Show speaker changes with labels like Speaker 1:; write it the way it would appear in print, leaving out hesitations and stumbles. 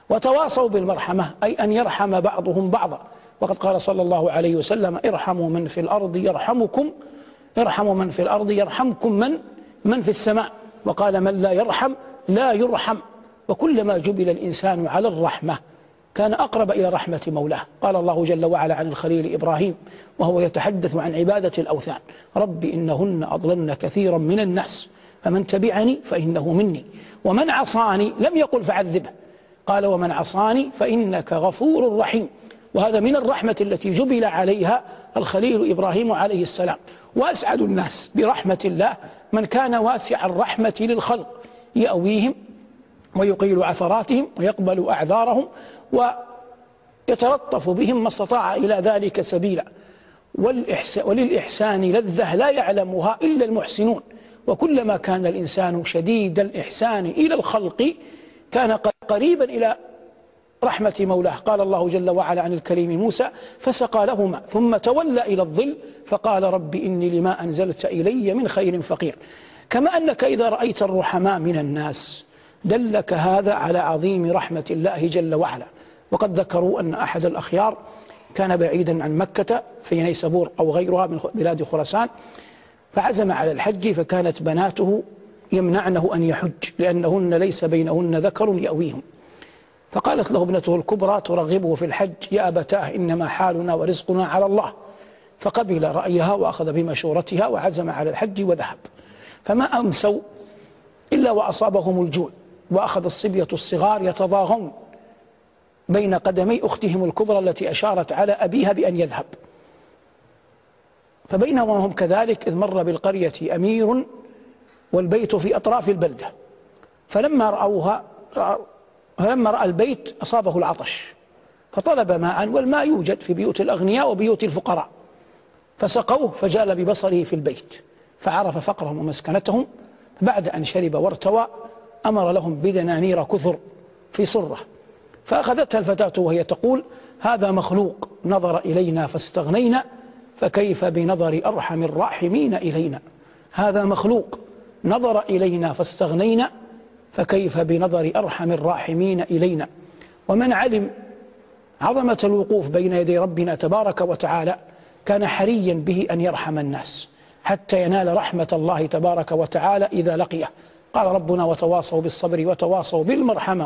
Speaker 1: وتواصوا بالمرحمة، أي أن يرحم بعضهم بعضا. وقد قال صلى الله عليه وسلم: ارحموا من في الأرض يرحمكم، ارحموا من في الأرض يرحمكم من في السماء. وقال: من لا يرحم لا يرحم. وكلما جبل الإنسان على الرحمة كان أقرب إلى رحمة مولاه. قال الله جل وعلا عن الخليل إبراهيم وهو يتحدث عن عبادة الأوثان: رب إنهن أضللن كثيرا من الناس فمن تبعني فإنه مني ومن عصاني، لم يقل فعذبه، قال: ومن عصاني فإنك غفور رحيم. وهذا من الرحمة التي جبل عليها الخليل إبراهيم عليه السلام. وأسعد الناس برحمة الله من كان واسع الرحمة للخلق، يأويهم ويقيل عثراتهم ويقبل أعذارهم ويتلطف بهم ما استطاع إلى ذلك سبيلا. وللإحسان لذة لا يعلمها إلا المحسنون. وكلما كان الإنسان شديد الإحسان إلى الخلق كان قريبا إلى رحمة مولاه. قال الله جل وعلا عن الكريم موسى: فسقى لهما ثم تولى إلى الظل فقال: رب إني لما أنزلت إلي من خير فقير. كما أنك إذا رأيت الرحماء من الناس دلك هذا على عظيم رحمة الله جل وعلا. وقد ذكروا أن أحد الأخيار كان بعيدا عن مكة في نيسابور أو غيرها من بلاد خراسان، فعزم على الحج، فكانت بناته يمنعنه أن يحج لأنهن ليس بينهن ذكر يأويهم. فقالت له ابنته الكبرى ترغبه في الحج: يا أبتاه إنما حالنا ورزقنا على الله. فقبل رأيها وأخذ بمشورتها وعزم على الحج وذهب. فما أمسوا إلا وأصابهم الجوع، وأخذ الصبية الصغار يتضاغون بين قدمي أختهم الكبرى التي أشارت على أبيها بأن يذهب. فبينما هم كذلك إذ مر بالقرية أمير والبيت في أطراف البلدة، فلما رأى البيت أصابه العطش فطلب ماء، والماء يوجد في بيوت الأغنياء وبيوت الفقراء، فسقوه فجال ببصره في البيت فعرف فقرهم ومسكنتهم. بعد أن شرب وارتوى أمر لهم بدنانير كثر في صرة، فأخذتها الفتاة وهي تقول: هذا مخلوق نظر إلينا فاستغنينا فكيف بنظر أرحم الراحمين إلينا. هذا مخلوق نظر إلينا فاستغنينا فكيف بنظر أرحم الراحمين إلينا. ومن علم عظمة الوقوف بين يدي ربنا تبارك وتعالى كان حريا به أن يرحم الناس حتى ينال رحمة الله تبارك وتعالى إذا لقيه. قال ربنا: وتواصوا بالصبر وتواصوا بالمرحمة